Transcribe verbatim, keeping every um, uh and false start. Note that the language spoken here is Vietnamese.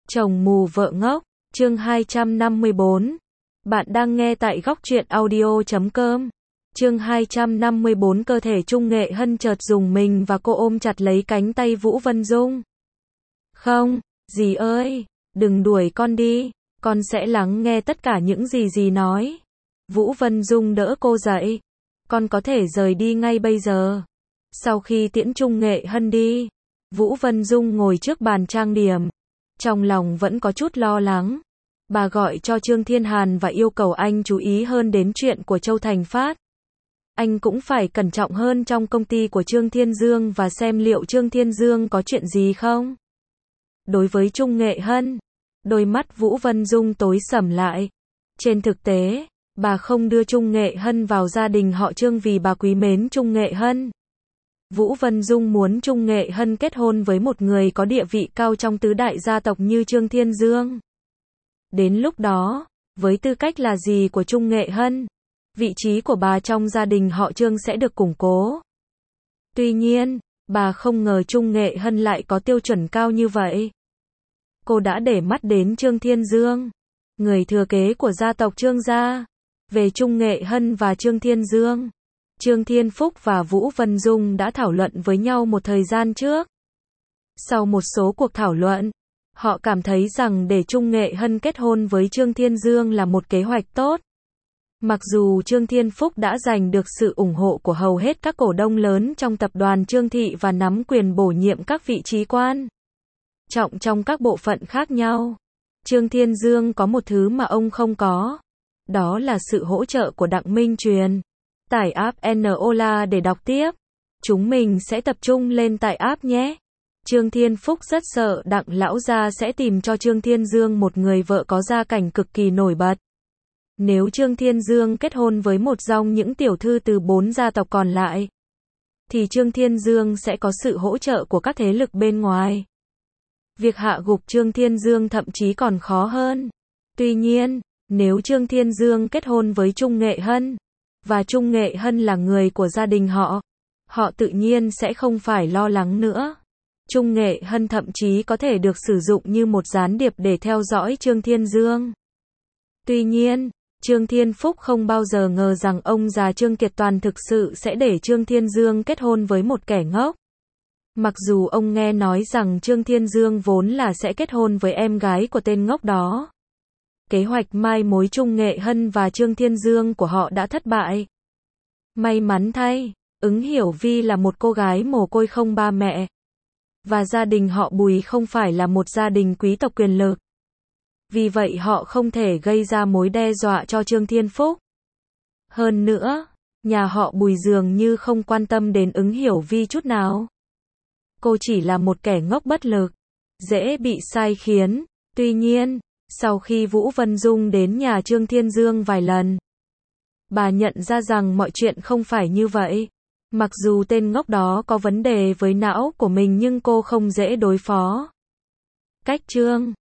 Chồng mù vợ ngốc, chương hai trăm năm mươi bốn. Bạn đang nghe tại góc truyện audio chấm com. Chương hai trăm năm mươi bốn. Cơ thể Trung Nghệ Hân chợt rùng mình và cô ôm chặt lấy cánh tay Vũ Vân Dung. Không, dì ơi, đừng đuổi con đi, con sẽ lắng nghe tất cả những gì dì nói. Vũ Vân Dung đỡ cô dậy. Con có thể rời đi ngay bây giờ. Sau khi tiễn Trung Nghệ Hân đi, Vũ Vân Dung ngồi trước bàn trang điểm. Trong lòng vẫn có chút lo lắng. Bà gọi cho Trương Thiên Hàn và yêu cầu anh chú ý hơn đến chuyện của Châu Thành Phát. Anh cũng phải cẩn trọng hơn trong công ty của Trương Thiên Dương và xem liệu Trương Thiên Dương có chuyện gì không. Đối với Trung Nghệ Hân, đôi mắt Vũ Vân Dung tối sầm lại. Trên thực tế, bà không đưa Trung Nghệ Hân vào gia đình họ Trương vì bà quý mến Trung Nghệ Hân. Vũ Vân Dung muốn Trung Nghệ Hân kết hôn với một người có địa vị cao trong tứ đại gia tộc như Trương Thiên Dương. Đến lúc đó, với tư cách là dì của Trung Nghệ Hân, vị trí của bà trong gia đình họ Trương sẽ được củng cố. Tuy nhiên, bà không ngờ Trung Nghệ Hân lại có tiêu chuẩn cao như vậy. Cô đã để mắt đến Trương Thiên Dương, người thừa kế của gia tộc Trương gia. Về Trung Nghệ Hân và Trương Thiên Dương, Trương Thiên Phúc và Vũ Vân Dung đã thảo luận với nhau một thời gian trước. Sau một số cuộc thảo luận, họ cảm thấy rằng để Trung Nghệ Hân kết hôn với Trương Thiên Dương là một kế hoạch tốt. Mặc dù Trương Thiên Phúc đã giành được sự ủng hộ của hầu hết các cổ đông lớn trong tập đoàn Trương Thị và nắm quyền bổ nhiệm các vị trí quan trọng trong các bộ phận khác nhau, Trương Thiên Dương có một thứ mà ông không có. Đó là sự hỗ trợ của Đặng Minh Truyền. Tải app Nola để đọc tiếp. Chúng mình sẽ tập trung lên tại app nhé. Trương Thiên Phúc rất sợ Đặng lão gia sẽ tìm cho Trương Thiên Dương một người vợ có gia cảnh cực kỳ nổi bật. Nếu Trương Thiên Dương kết hôn với một dòng những tiểu thư từ bốn gia tộc còn lại, thì Trương Thiên Dương sẽ có sự hỗ trợ của các thế lực bên ngoài. Việc hạ gục Trương Thiên Dương thậm chí còn khó hơn. Tuy nhiên, nếu Trương Thiên Dương kết hôn với Trung Nghệ Hân, và Trung Nghệ Hân là người của gia đình họ, họ tự nhiên sẽ không phải lo lắng nữa. Trung Nghệ Hân thậm chí có thể được sử dụng như một gián điệp để theo dõi Trương Thiên Dương. Tuy nhiên, Trương Thiên Phúc không bao giờ ngờ rằng ông già Trương Kiệt Toàn thực sự sẽ để Trương Thiên Dương kết hôn với một kẻ ngốc. Mặc dù ông nghe nói rằng Trương Thiên Dương vốn là sẽ kết hôn với em gái của tên ngốc đó. Kế hoạch mai mối Trung Nghệ Hân và Trương Thiên Dương của họ đã thất bại. May mắn thay, Ứng Hiểu Vi là một cô gái mồ côi không ba mẹ. Và gia đình họ Bùi không phải là một gia đình quý tộc quyền lực. Vì vậy họ không thể gây ra mối đe dọa cho Trương Thiên Phúc. Hơn nữa, nhà họ Bùi dường như không quan tâm đến Ứng Hiểu Vi chút nào. Cô chỉ là một kẻ ngốc bất lực, dễ bị sai khiến. Tuy nhiên, sau khi Vũ Vân Dung đến nhà Trương Thiên Dương vài lần, bà nhận ra rằng mọi chuyện không phải như vậy. Mặc dù tên ngốc đó có vấn đề với não của mình nhưng cô không dễ đối phó. Cách Trương